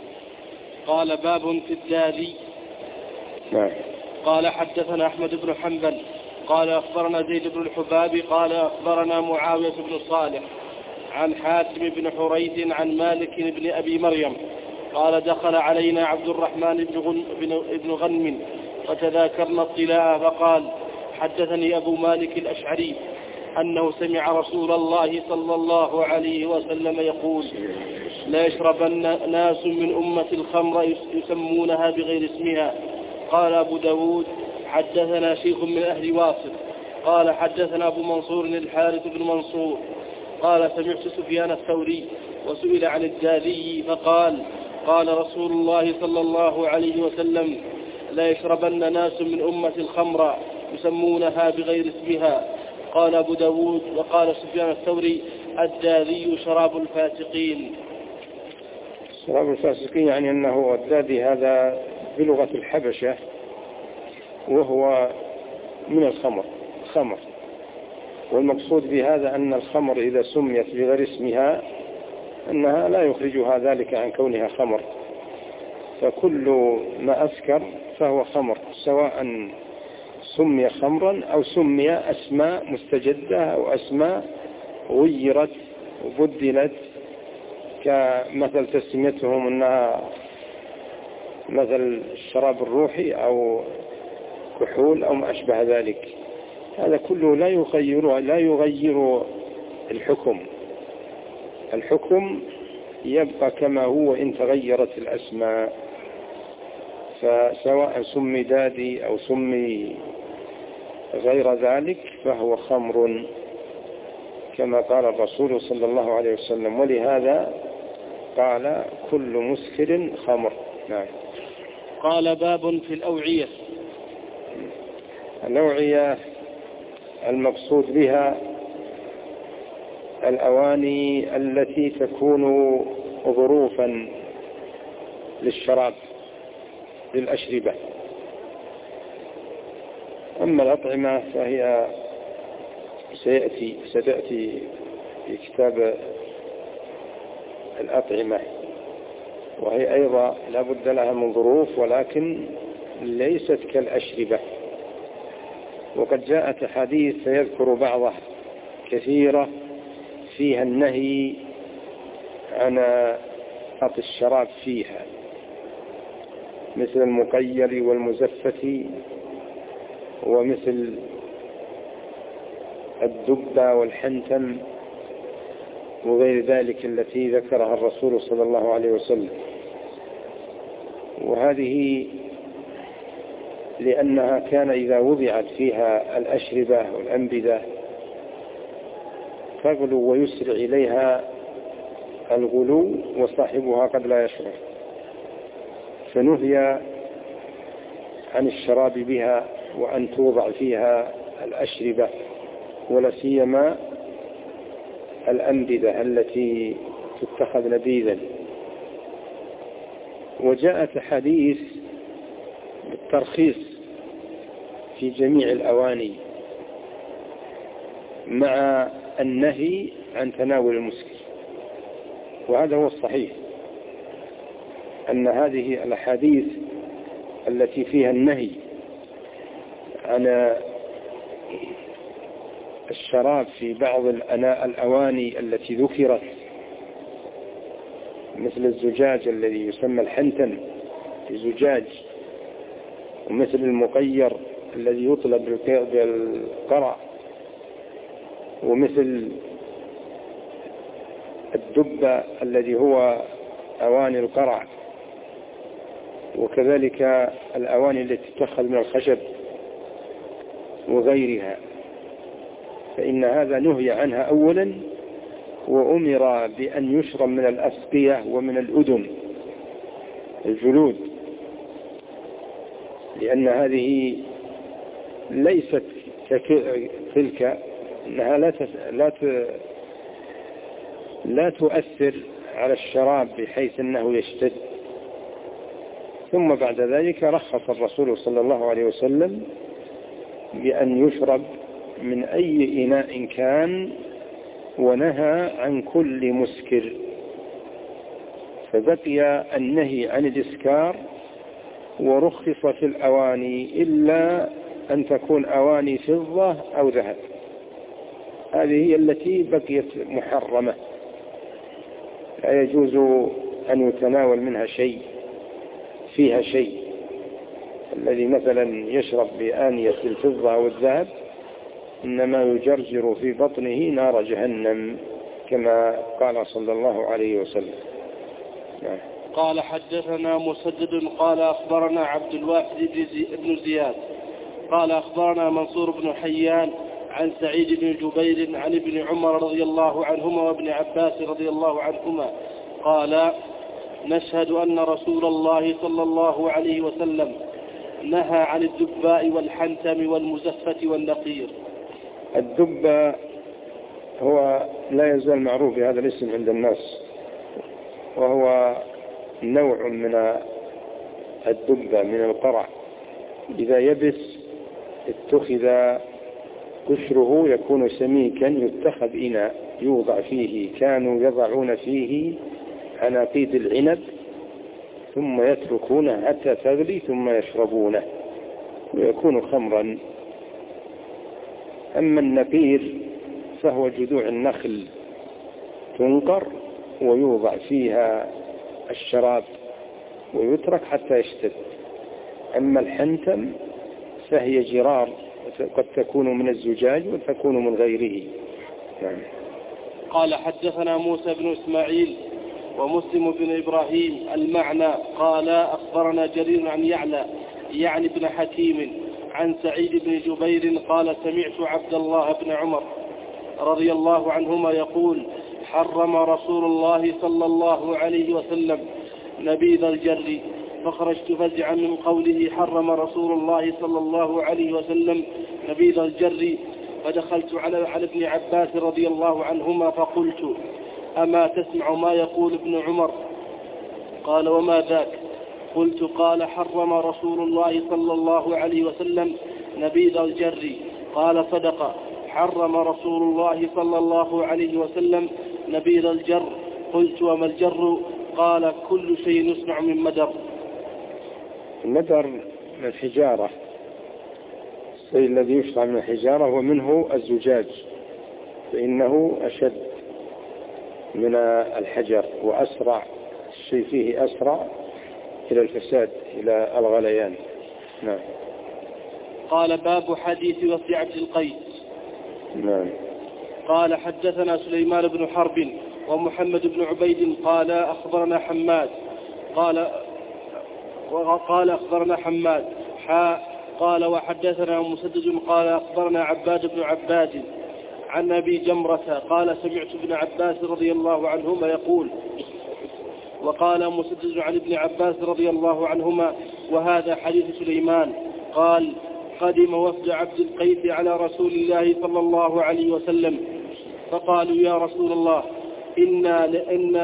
A: قال باب في الدادي.
B: نعم.
A: قال حدثنا أحمد بن حنبل قال أخبرنا زيد بن الحباب قال أخبرنا معاوية بن صالح عن حاتم بن حريث عن مالك بن أبي مريم قال دخل علينا عبد الرحمن بن غنم وتذاكرنا الطلاء فقال حدثني أبو مالك الأشعري أنه سمع رسول الله صلى الله عليه وسلم يقول لا يشربن ناس من أمة الخمر يسمونها بغير اسمها. قال أبو داود حدثنا شيخ من أهل واصف قال حدثنا أبو منصور الحارث بن منصور قال سمعت سفيان الثوري وسئل عن الدادي فقال قال رسول الله صلى الله عليه وسلم لا يشربن ناس من أمة الخمر يسمونها بغير اسمها. قال أبو داود وقال سفيان الثوري الدادي شراب الفاسقين.
B: شراب الفاسقين يعني أنه الدادي هذا بلغة الحبشة وهو من الخمر، والمقصود بهذا أن الخمر إذا سميت بغير اسمها أنها لا يخرجها ذلك عن كونها خمر، فكل ما أسكر فهو خمر، سواء سمي خمرا أو سمي أسماء مستجدة أو أسماء غيرت وبدلت، كمثل تسميتهم أنها مثل الشراب الروحي أو كحول أو ما أشبه ذلك. هذا كله لا يغير الحكم يبقى كما هو إن تغيرت الأسماء، فسواء سمي دادي أو سمي غير ذلك فهو خمر كما قال الرسول صلى الله عليه وسلم، ولهذا قال كل مسكر خمر. نعم.
A: قال باب في الأوعية.
B: الأوعية المقصود بها الأواني التي تكون ظروفا للشراب للأشربة. أما الأطعمة فهي ستأتي في كتاب الأطعمة، وهي أيضا لا بد لها من ظروف، ولكن ليست كالأشربة. وقد جاءت أحاديث سيذكر بعضها كثيرة فيها النهي عن عطش الشراب فيها، مثل المقير والمزفة، ومثل الدبة والحنتم وغير ذلك التي ذكرها الرسول صلى الله عليه وسلم. وهذه لأنها كان إذا وضعت فيها الأشربة والأنبذة تغلو ويسرع إليها الغلو وصاحبها قد لا يشعر، فنهي عن الشراب بها وأن توضع فيها الأشربة، ولا سيما الأنبذة التي تتخذ نبيذا. وجاءت حديث بالترخيص في جميع الأواني مع النهي عن تناول المسكر، وهذا هو الصحيح، أن هذه الأحاديث التي فيها النهي عن الشراب في بعض الأواني التي ذكرت، مثل الزجاج الذي يسمى الحنتم في زجاج، ومثل المقير الذي يطلب بالقرع، ومثل الدبة الذي هو أواني القرع، وكذلك الأواني التي تتخذ من الخشب وغيرها، فإن هذا نهي عنها أولا، وأمر بأن يشرب من الأسقية ومن الأذن الجلود، لأن هذه ليست تلك، أنها لا تؤثر على الشراب بحيث أنه يشتد. ثم بعد ذلك رخص الرسول صلى الله عليه وسلم بأن يشرب من أي إناء كان، ونهى عن كل مسكر، فبقي النهي عن الإسكار، ورخص في الأواني إلا أن تكون أواني فضة أو ذهب، هذه هي التي بقيت محرمة، لا يجوز أن يتناول منها شيء فيها شيء. الذي مثلا يشرب بآنية الفضة أو الذهب إنما يجرجر في بطنه نار جهنم، كما قال صلى الله عليه وسلم.
A: قال حدثنا مسدد قال أخبرنا عبد الواحد بن زياد قال أخبرنا منصور بن حيان عن سعيد بن جبير عن ابن عمر رضي الله عنهما وابن عباس رضي الله عنهما قال: نشهد أن رسول الله صلى الله عليه وسلم نهى عن الدباء والحنتم والمزفة والنقير.
B: الدباء هو لا يزال معروف بهذا الاسم عند الناس، وهو نوع من الدبة من القرع، إذا يبس اتخذ قشره يكون سميكا، يتخذ إناء يوضع فيه، كانوا يضعون فيه عناقيد العنب ثم يتركونه حتى تغلي ثم يشربونه ويكون خمرا. أما النقير فهو جذوع النخل تنقر ويوضع فيها الشراب ويترك حتى يشتد. أما الحنتم فهي جرار، قد تكون من الزجاج وتكون من غيره. نعم.
A: قال حدثنا موسى بن إسماعيل ومسلم بن إبراهيم المعنى قال أخبرنا جرير عن يعلى يعني بن حكيم عن سعيد بن جبير قال: سمعت عبد الله بن عمر رضي الله عنهما يقول: حرم رسول الله صلى الله عليه وسلم نبيذ الجر، فخرجت فزعا من قوله حرم رسول الله صلى الله عليه وسلم نبيذ الجر، فدخلت على ابن عباس رضي الله عنهما فقلت: أما تسمع ما يقول ابن عمر؟ قال: وما ذاك؟ قلت: قال: حرم رسول الله صلى الله عليه وسلم نبيذ الجر. قال: صدق، حرم رسول الله صلى الله عليه وسلم نبيذ الجر. قلت: وما الجر؟ قال: كل شيء يصنع من مدر.
B: المدر من الحجارة، الشيء الذي يصنع من الحجارة ومنه الزجاج، فإنه أشد من الحجر وأسرع، الشيء فيه أسرع إلى الفساد، إلى الغليان. نعم.
A: قال: باب حديث وفد عبد القيس.
B: نعم.
A: قال: حدثنا سليمان بن حرب ومحمد بن عبيد قال أخبرنا حماد قال أخبرنا حماد قال: وحدثنا مسدد قال أخبرنا عباد بن عباد عن أبي جمرة قال: سمعت ابن عباس رضي الله عنهما يقول. وقال مسدد عن ابن عباس رضي الله عنهما: وهذا حديث سليمان. قال: قدم وفد عبد القيس على رسول الله صلى الله عليه وسلم فقالوا: يا رسول الله، إن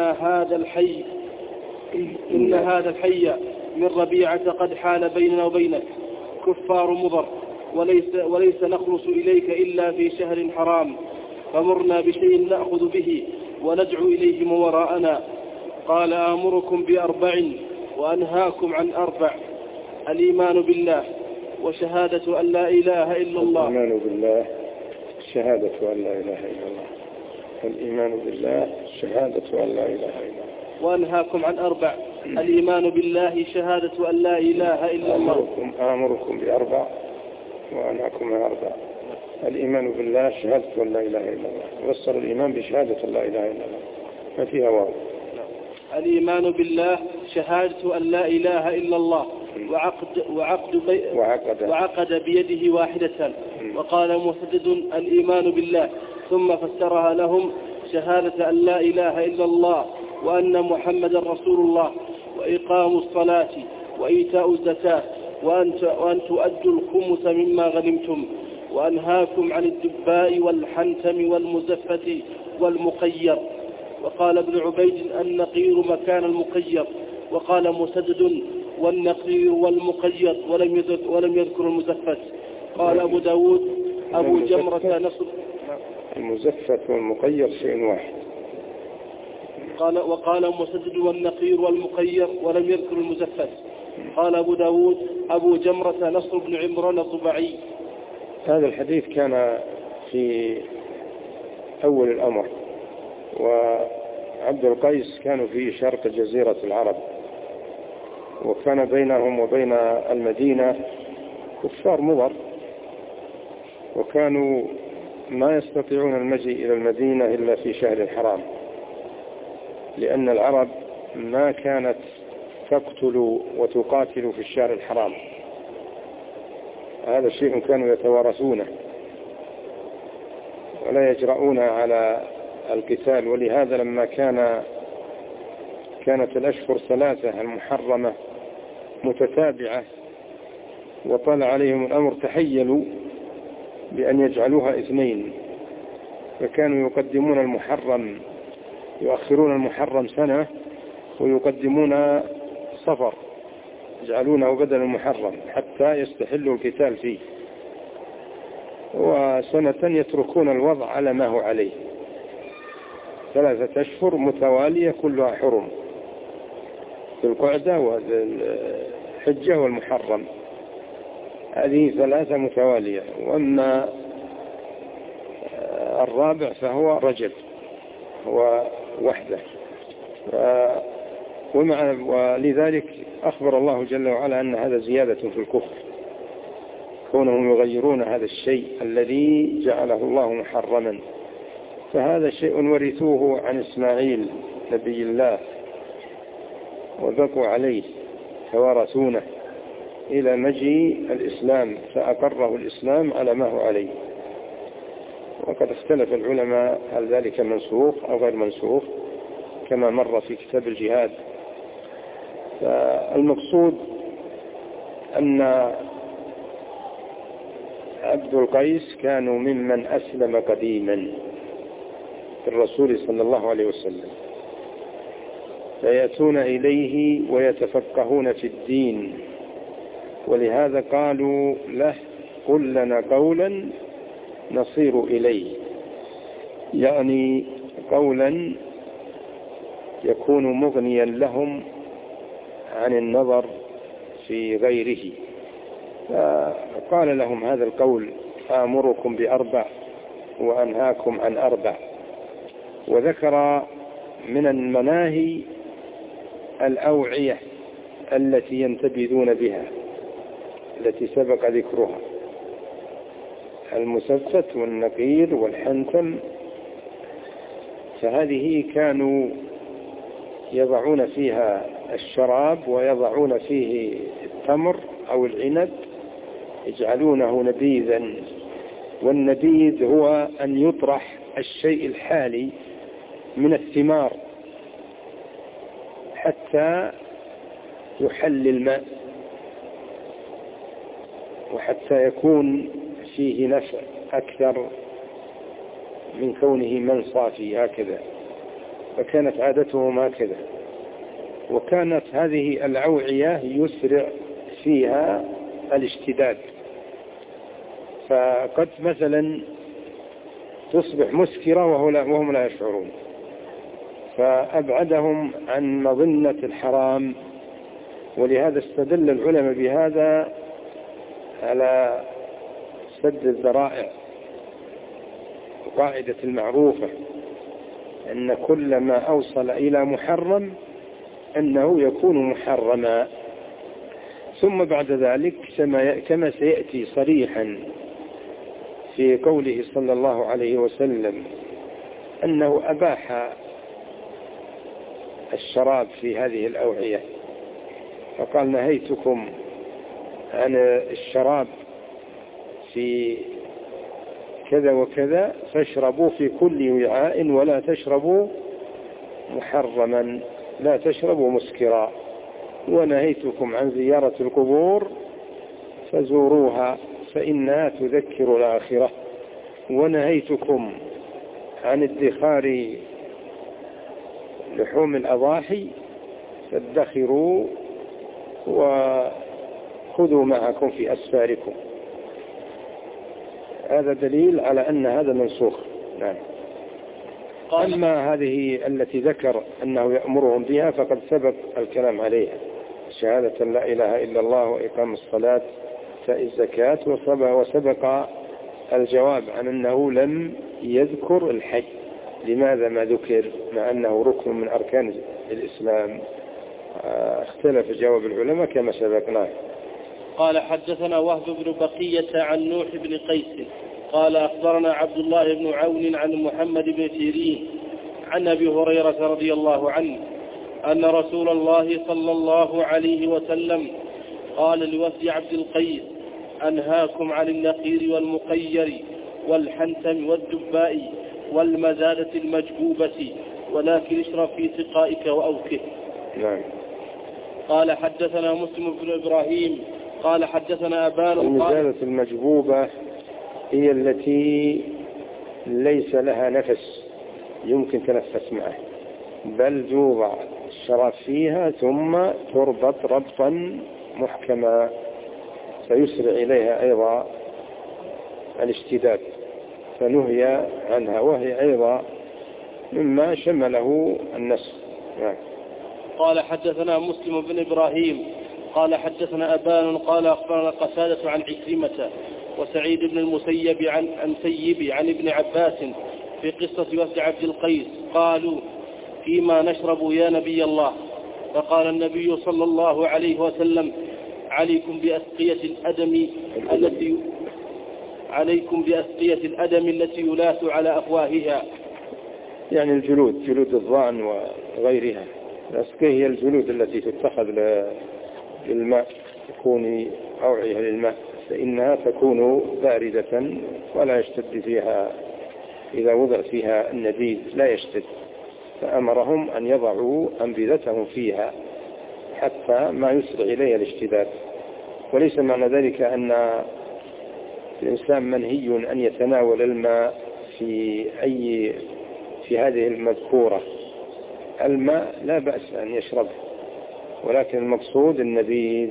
A: هذا الحي من ربيعة قد حال بيننا وبينك كفار مضر، وليس نخلص إليك إلا في شهر حرام، فمرنا بشيء نأخذ به وندعو إليه من وراءنا. قال: آمركم بأربع وأنهاكم عن أربع: الإيمان بالله وشهادة أن لا إله إلا الله.
B: الإيمان بالله شهادة أن لا إله إلا الله. الإيمان بالله شهادة أن لا إله إلا الله.
A: وأنهاكم عن أربع: الإيمان بالله شهادة أن لا إله إلا الله.
B: آمركم بأربع وأنهاكم عن أربع: الإيمان بالله شهادة أن لا إله إلا الله. وصل الإيمان بشهادة أن لا إله إلا الله، ما فيها واو.
A: الإيمان بالله شهادة أن لا إله إلا الله وعقد بيده واحدة. وقال مسدد: الإيمان بالله، ثم فسرها لهم: شهادة أن لا إله إلا الله وأن محمد رسول الله، وإقام الصلاة وإيتاء الزكاة، وأن تؤدوا الخمس مما غنمتم، وأنهاكم عن الدباء والحنتم والمزفة والمقير. وقال ابن عبيد: النقير مكان المقير. وقال مسدد: والنقير والمقير، ولم يذكر المزفت. قال أبو داود: أبو جمرة نصر.
B: المزفت والمقير شيء واحد.
A: وقال مسدد: والنقير والمقير، ولم يذكر المزفت. قال أبو داود: أبو جمرة نصر بن عمران الضبعي.
B: هذا الحديث كان في أول الأمر، وعبد القيس كانوا في شرق جزيرة العرب، وكان بينهم وبين المدينة كفار مضر، وكانوا ما يستطيعون المجيء إلى المدينة إلا في شهر الحرام، لأن العرب ما كانت تقتل وتقاتل في الشهر الحرام. هذا الشيء كانوا يتوارثونه ولا يجرؤون على القتال. ولهذا لما كانت الأشهر 3 المحرمة متتابعة وطال عليهم الأمر، تحيلوا بأن يجعلوها 2، فكانوا يقدمون المحرم، يؤخرون المحرم سنة ويقدمون صفر، يجعلونه بدل المحرم حتى يستحلوا القتال فيه، وسنة يتركون الوضع على ما هو عليه. 3 أشهر متوالية كلها حرم: ذو القعدة والحجة والمحرم، هذه 3 متوالية. وأما الرابع فهو رجب، هو وحده. ولذلك أخبر الله جل وعلا أن هذا زيادة في الكفر، كونهم يغيرون هذا الشيء الذي جعله الله محرما. فهذا شيء ورثوه عن إسماعيل نبي الله وبقوا عليه، توارثونه إلى مجيء الإسلام، فأقره الإسلام على ما هو عليه. وقد اختلف العلماء هل ذلك منسوخ أو غير منسوخ، كما مر في كتاب الجهاد. فالمقصود أن عبد القيس كانوا ممن أسلم قديما الرسول صلى الله عليه وسلم، فيأتون إليه ويتفقهون في الدين، ولهذا قالوا له قل لنا قولا نصير إليه، يعني قولا يكون مغنيا لهم عن النظر في غيره. فقال لهم هذا القول: آمركم بأربع وأنهاكم عن أربع. وذكر من المناهي الأوعية التي ينتبذون بها التي سبق ذكرها، المسفت والنقير والحنتم، فهذه كانوا يضعون فيها الشراب ويضعون فيه التمر أو العنب، يجعلونه نبيذا. والنبيذ هو أن يطرح الشيء الحالي من الثمار حتى يحل الماء وحتى يكون فيه نفع أكثر من كونه من صافي هكذا. فكانت عادتهم هكذا، وكانت هذه الأوعية يسرع فيها الاشتداد، فقد مثلا تصبح مسكرة وهم لا يشعرون، فأبعدهم عن مظنة الحرام. ولهذا استدل العلماء بهذا على سد الذرائع، القاعدة المعروفة أن كل ما أوصل إلى محرم أنه يكون محرما. ثم بعد ذلك كما سيأتي صريحا في قوله صلى الله عليه وسلم أنه أباح الشراب في هذه الأوعية، فقال: نهيتكم عن الشراب في كذا وكذا فاشربوا في كل وعاء ولا تشربوا محرما، لا تشربوا مسكرا. ونهيتكم عن زيارة القبور فزوروها فإنها تذكر الآخرة. ونهيتكم عن ادخار لحوم الأضاحي فادخروا وخذوا معكم في أسفاركم. هذا دليل على أن هذا منسوخ. نعم. أما هذه التي ذكر أنه يأمرهم بها فقد سبق الكلام عليها: شهادة لا إله إلا الله وإقام الصلاة وإيتاء الزكاة. وسبق الجواب عن أنه لم يذكر الحج. لماذا ما ذكر مع أنه ركن من أركان الإسلام؟ اختلف جواب العلماء كما سبقناه.
A: قال: حدثنا وهب بن بقية عن نوح بن قيس قال: أخبرنا عبد الله بن عون عن محمد بن سيرين عن أبي هريرة رضي الله عنه أن رسول الله صلى الله عليه وسلم قال لوفد عبد القيس: أنهاكم عن النقير والمقير والحنتم والدباء والمزادة المجبوبة، ولكن اشرب في سقائك وأوكه.
B: نعم.
A: قال: حدثنا مسلم بن إبراهيم قال: حدثنا أبان.
B: المزادة المجبوبة هي التي ليس لها نفس يمكن تنفس معه، بل يوضع الشراب فيها ثم تربط ربطا محكما فيسرع إليها أيضا الاشتداد، فنهي عنها، وهي أيضا مما شمله النسخ. نعم.
A: قال: حدثنا مسلم بن إبراهيم قال: حدثنا أبان قال: أخبرنا قتادة عن عكرمة وسعيد بن المسيب عن ابن عباس في قصة وفد عبد القيس قالوا: فيما نشرب يا نبي الله؟ فقال النبي صلى الله عليه وسلم: عليكم بأسقية الأدم التي يلاث على أفواهها،
B: يعني الجلود، جلود الضأن وغيرها. الأسقية هي الجلود التي تتخذ للماء، تكون أوعية للماء، فإنها تكون باردة ولا يشتد فيها، إذا وضع فيها النبيذ لا يشتد. فأمرهم أن يضعوا أنبذتهم فيها حتى ما يسرع إليها الاشتداد. وليس معنى ذلك أن الإنسان منهي أن يتناول الماء في هذه المذكورة. الماء لا بأس أن يشربه، ولكن المقصود النبيذ.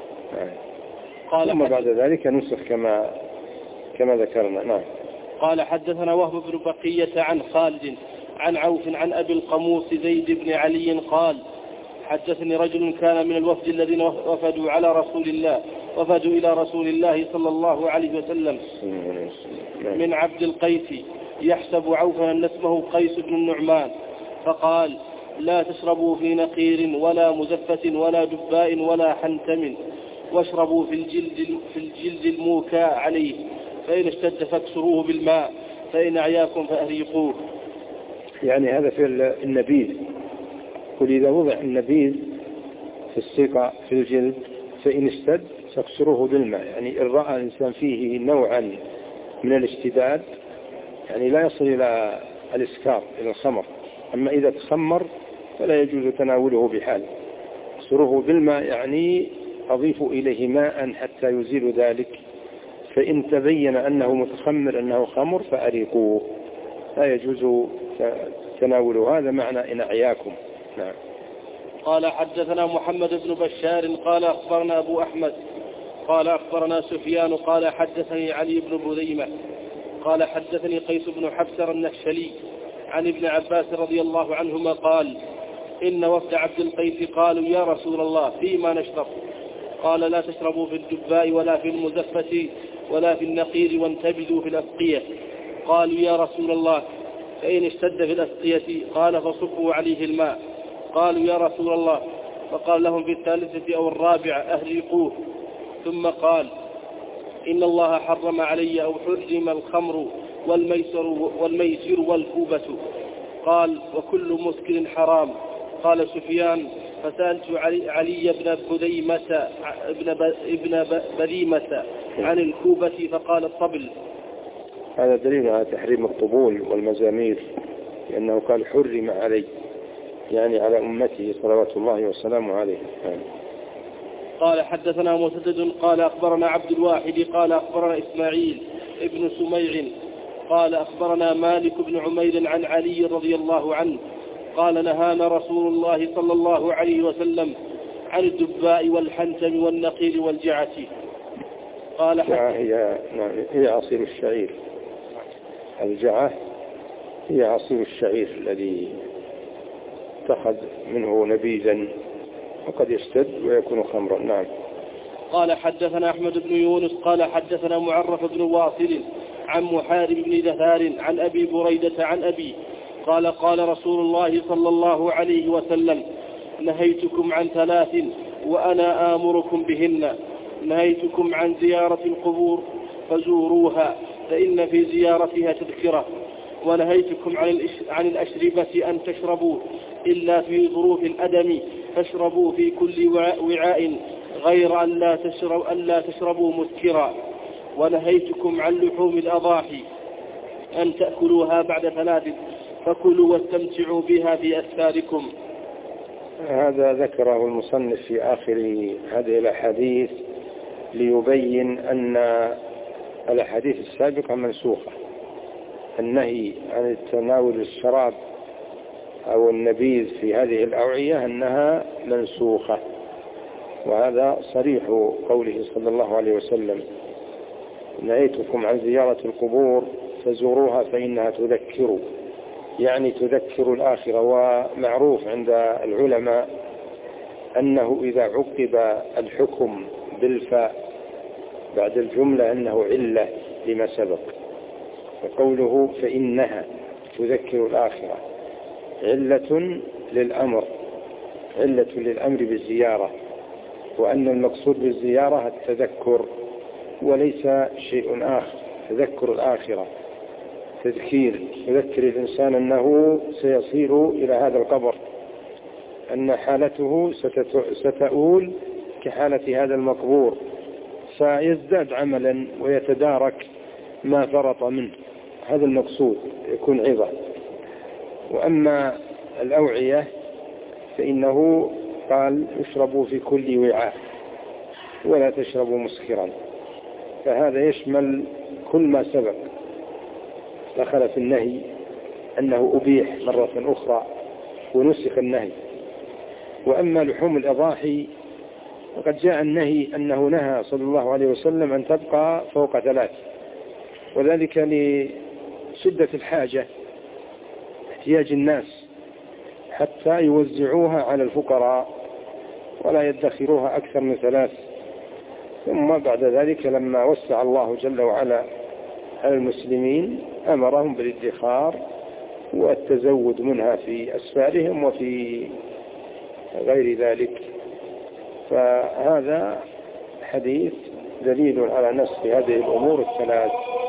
B: ثم بعد ذلك نسخ كما ذكرنا. نعم.
A: قال حدثنا وهب بن بقية عن خالد عن عوف عن أبي القموس زيد بن علي قال حدثني رجل كان من الوفد الذين وفدوا إلى رسول الله صلى الله عليه وسلم من عبد القيس يحسب عوفا أن اسمه قيس بن النعمان، فقال لا تشربوا في نقير ولا مزفة ولا دباء ولا حنتم، واشربوا في الجلد الموكى عليه، فإن اشتد فاكسروه بالماء، فإن أعياكم فأهريقوه.
B: يعني هذا في النبيذ. قل إذا وضع النبيذ في السقاء في الجلد فإن اشتد فاكسروه بالماء. يعني إن رأى الإنسان فيه نوعا من الاشتداد، يعني لا يصل إلى الإسكار إلى الخمر، أما إذا تخمر فلا يجوز تناوله بحال. اكسروه بالماء يعني أضيفوا إليه ماء حتى يزيل ذلك، فإن تبين أنه متخمر أنه خمر فأريقوه، لا يجوز تناول. هذا معنى إن أعياكم. نعم.
A: قال حدثنا محمد بن بشار قال أخبرنا أبو أحمد قال أخبرنا سفيان قال حدثني علي بن بذيمة قال حدثني قيس بن حفسر النخشلي عن ابن عباس رضي الله عنهما قال إن وفد عبد القيس قالوا يا رسول الله فيما نشرب؟ قال لا تشربوا في الدباء ولا في المزفة ولا في النقير وانتبذوا في الأسقية. قالوا يا رسول الله فإن اشتد في الأسقية؟ قال فصبوا عليه الماء. قالوا يا رسول الله، فقال لهم في الثالثة أو الرابعة أهريقوه. ثم قال إن الله حرم علي أو حرم الخمر والميسر والكوبة. قال وكل مسكر حرام. قال سفيان فسألت علي ابن بذيمة عن الكوبة فقال الطبل.
B: هذا دليل على تحريم الطبول والمزامير، لأنه قال حرم علي، يعني على أمته صلوات الله وسلامه عليه.
A: قال حدثنا مسدد قال أخبرنا عبد الواحد قال أخبرنا إسماعيل ابن سميع قال أخبرنا مالك بن عمير عن علي رضي الله عنه قال نهانا رسول الله صلى الله عليه وسلم عن الدباء والحنتم والنقير والجعة. قال
B: هي عصير الشعير. الجعة هي عصير الشعير الذي اتخذ منه نبيذا وقد يشتد ويكون خمرا. نعم.
A: قال حدثنا أحمد بن يونس قال حدثنا معرف بن واصل عن محارب بن دثار عن أبي بريدة عن أبي قال قال رسول الله صلى الله عليه وسلم نهيتكم عن 3 وأنا آمركم بهن. نهيتكم عن زيارة القبور فزوروها فإن في زيارتها تذكرة، ونهيتكم عن الأشربة أن تشربوا إلا في ظروف الأدم فاشربوا في كل وعاء غير أن لا تشربوا مسكرا. ونهيتكم عن لحوم الأضاحي أن تأكلوها بعد 3 فكلوا واستمتعوا بها في أسفاركم.
B: هذا ذكره المصنف في آخر هذه الأحاديث ليبين أن الأحاديث السابقة منسوخة. النهي عن تناول الشراب أو النبيذ في هذه الأوعية أنها منسوخة، وهذا صريح قوله صلى الله عليه وسلم نهيتكم عن زيارة القبور فزوروها فإنها تذكر، يعني تذكر الآخرة. ومعروف عند العلماء أنه إذا عقب الحكم بالفاء بعد الجملة أنه علة لما سبق، وقوله فإنها تذكر الآخرة علة للأمر، علة للأمر بالزيارة، وأن المقصود بالزيارة التذكر وليس شيء آخر. تذكر الآخرة تذكير، يذكر الإنسان أنه سيصير إلى هذا القبر، أن حالته ستؤول كحالة هذا المقبور، فيزداد عملا ويتدارك ما فرط منه. هذا المقصود، يكون عظة. وأما الأوعية فإنه قال اشربوا في كل وعاء ولا تشربوا مسكرا، فهذا يشمل كل ما سبق دخل في النهي أنه أبيح مرة أخرى ونسخ النهي. وأما لحوم الأضاحي وقد جاء النهي أنه نهى صلى الله عليه وسلم أن تبقى فوق 3، وذلك لشدة الحاجة، احتياج الناس حتى يوزعوها على الفقراء ولا يدخروها أكثر من 3. ثم بعد ذلك لما وسع الله جل وعلا على المسلمين أمرهم بالادخار والتزود منها في أسفارهم وفي غير ذلك. فهذا حديث دليل على نسخ هذه الأمور 3.